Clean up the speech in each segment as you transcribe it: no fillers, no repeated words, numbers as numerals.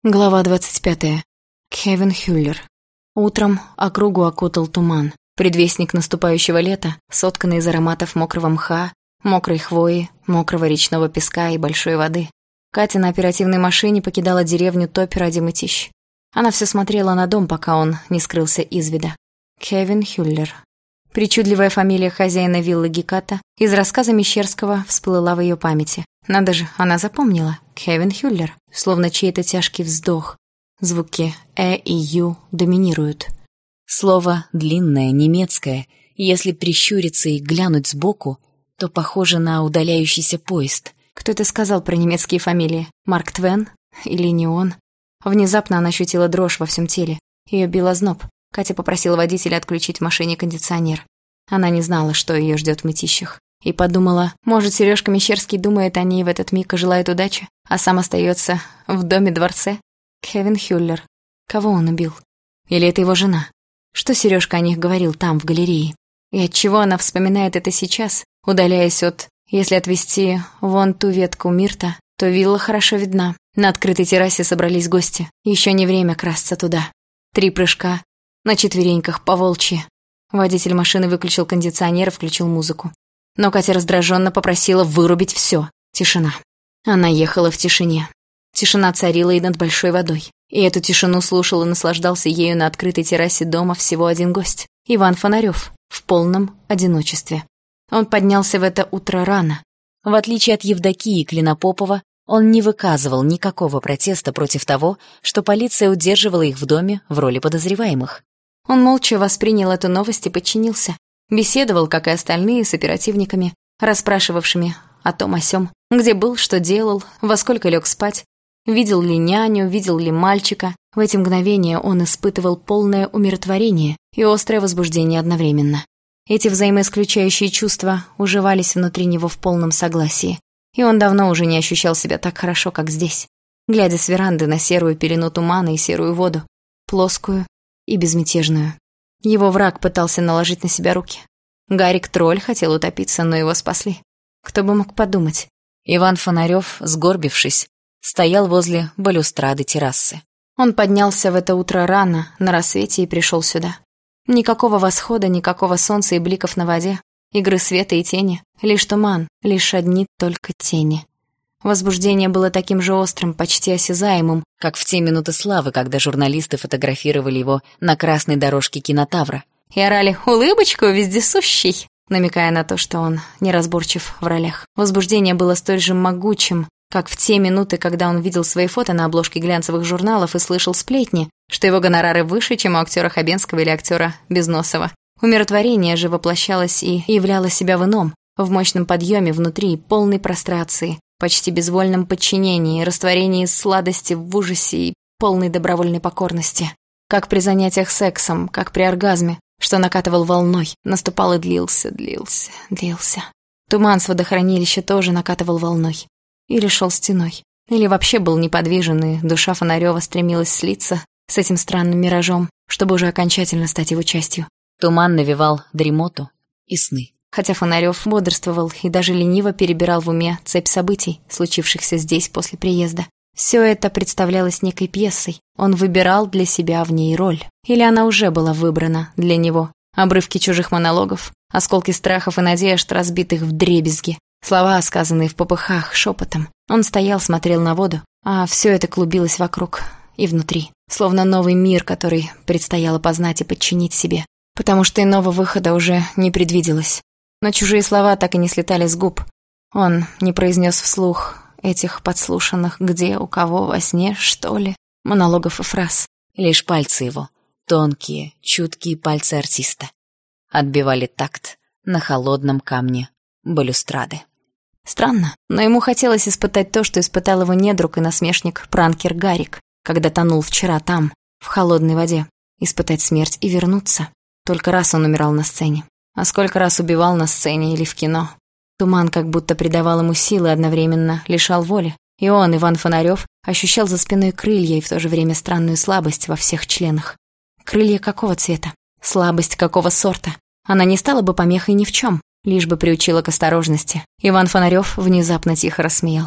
Глава 25. Кевин Хюллер. Утром округу окутал туман. Предвестник наступающего лета, сотканный из ароматов мокрого мха, мокрой хвои, мокрого речного песка и большой воды. Катя на оперативной машине покидала деревню Топь ради мытищ. Она все смотрела на дом, пока он не скрылся из вида. Кевин Хюллер. Причудливая фамилия хозяина виллы Геката из рассказа Мещерского всплыла в ее памяти. Надо же, она запомнила. Кевин Хюллер. Словно чей-то тяжкий вздох. Звуки «э» и «ю» доминируют. Слово длинное, немецкое, и если прищуриться и глянуть сбоку, то похоже на удаляющийся поезд. Кто это сказал про немецкие фамилии? Марк Твен? Или не он? Внезапно она ощутила дрожь во всем теле. Ее бил озноб. Катя попросила водителя отключить в машине кондиционер. Она не знала, что ее ждет в мытищах. И подумала, может, Сережка Мещерский думает о ней в этот миг и желает удачи, а сам остается в доме-дворце? Кевин Хюллер. Кого он убил? Или это его жена? Что Сережка о них говорил там, в галерее? И отчего она вспоминает это сейчас, удаляясь от... Если отвести вон ту ветку мирта, то вилла хорошо видна. На открытой террасе собрались гости. Еще не время красться туда. 3 прыжка. На четвереньках по-волчьи. Водитель машины выключил кондиционер и включил музыку. Но Катя раздраженно попросила вырубить все. Тишина. Она ехала в тишине. Тишина царила и над большой водой. И эту тишину слушал и наслаждался ею на открытой террасе дома всего один гость. Иван Фонарёв. В полном одиночестве. Он поднялся в это утро рано. В отличие от Евдокии Клинопопова, он не выказывал никакого протеста против того, что полиция удерживала их в доме в роли подозреваемых. Он молча воспринял эту новость и подчинился. Беседовал, как и остальные, с оперативниками, расспрашивавшими о том о сём, где был, что делал, во сколько лег спать, видел ли няню, видел ли мальчика. В эти мгновения он испытывал полное умиротворение и острое возбуждение одновременно. Эти взаимоисключающие чувства уживались внутри него в полном согласии, и он давно уже не ощущал себя так хорошо, как здесь, глядя с веранды на серую пелену тумана и серую воду, плоскую и безмятежную. Его враг пытался наложить на себя руки. Гарик-тролль хотел утопиться, но его спасли. Кто бы мог подумать? Иван Фонарёв, сгорбившись, стоял возле балюстрады террасы. Он поднялся в это утро рано, на рассвете, и пришел сюда. Никакого восхода, никакого солнца и бликов на воде, игры света и тени, лишь туман, лишь одни только тени. Возбуждение было таким же острым, почти осязаемым, как в те минуты славы, когда журналисты фотографировали его на красной дорожке кинотавра. И орали «Улыбочку, вездесущий!», намекая на то, что он неразборчив в ролях. Возбуждение было столь же могучим, как в те минуты, когда он видел свои фото на обложке глянцевых журналов и слышал сплетни, что его гонорары выше, чем у актера Хабенского или актера Безносова. Умиротворение же воплощалось и являло себя в ином, в мощном подъеме внутри, полной прострации, почти безвольном подчинении, растворении сладости в ужасе и полной добровольной покорности. Как при занятиях сексом, как при оргазме, что накатывал волной, наступал и длился. Туман с водохранилища тоже накатывал волной. Или шел стеной. Или вообще был неподвижен, и душа Фонарёва стремилась слиться с этим странным миражом, чтобы уже окончательно стать его частью. Туман навевал дремоту и сны. Хотя Фонарёв бодрствовал и даже лениво перебирал в уме цепь событий, случившихся здесь после приезда. Все это представлялось некой пьесой. Он выбирал для себя в ней роль. Или она уже была выбрана для него. Обрывки чужих монологов, осколки страхов и надежд, разбитых вдребезги. Слова, сказанные в попыхах, шепотом. Он стоял, смотрел на воду, а все это клубилось вокруг и внутри. Словно новый мир, который предстояло познать и подчинить себе. Потому что иного выхода уже не предвиделось. Но чужие слова так и не слетали с губ. Он не произнес вслух этих подслушанных «где, у кого, во сне, что ли?» монологов и фраз. Лишь пальцы его, тонкие, чуткие пальцы артиста, отбивали такт на холодном камне балюстрады. Странно, но ему хотелось испытать то, что испытал его недруг и насмешник пранкер Гарик, когда тонул вчера там, в холодной воде. Испытать смерть и вернуться. Только раз он умирал на сцене. А сколько раз убивал на сцене или в кино. Туман как будто придавал ему силы, одновременно лишал воли. И он, Иван Фонарёв, ощущал за спиной крылья и в то же время странную слабость во всех членах. Крылья какого цвета? Слабость какого сорта? Она не стала бы помехой ни в чем, лишь бы приучила к осторожности. Иван Фонарёв внезапно тихо рассмеялся.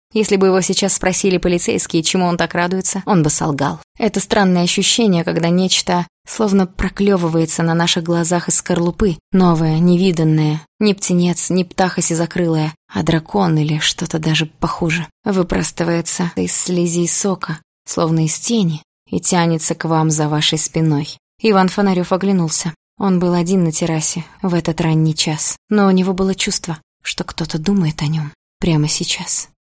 Если бы его сейчас спросили полицейские, чему он так радуется, он бы солгал. Это странное ощущение, когда нечто словно проклевывается на наших глазах из скорлупы. Новое, невиданное. Не птенец, не птаха сизокрылая, а дракон или что-то даже похуже. Выпростывается из слизи и сока, словно из тени, и тянется к вам за вашей спиной. Иван Фонарёв оглянулся. Он был один на террасе в этот ранний час, но у него было чувство, что кто-то думает о нем прямо сейчас.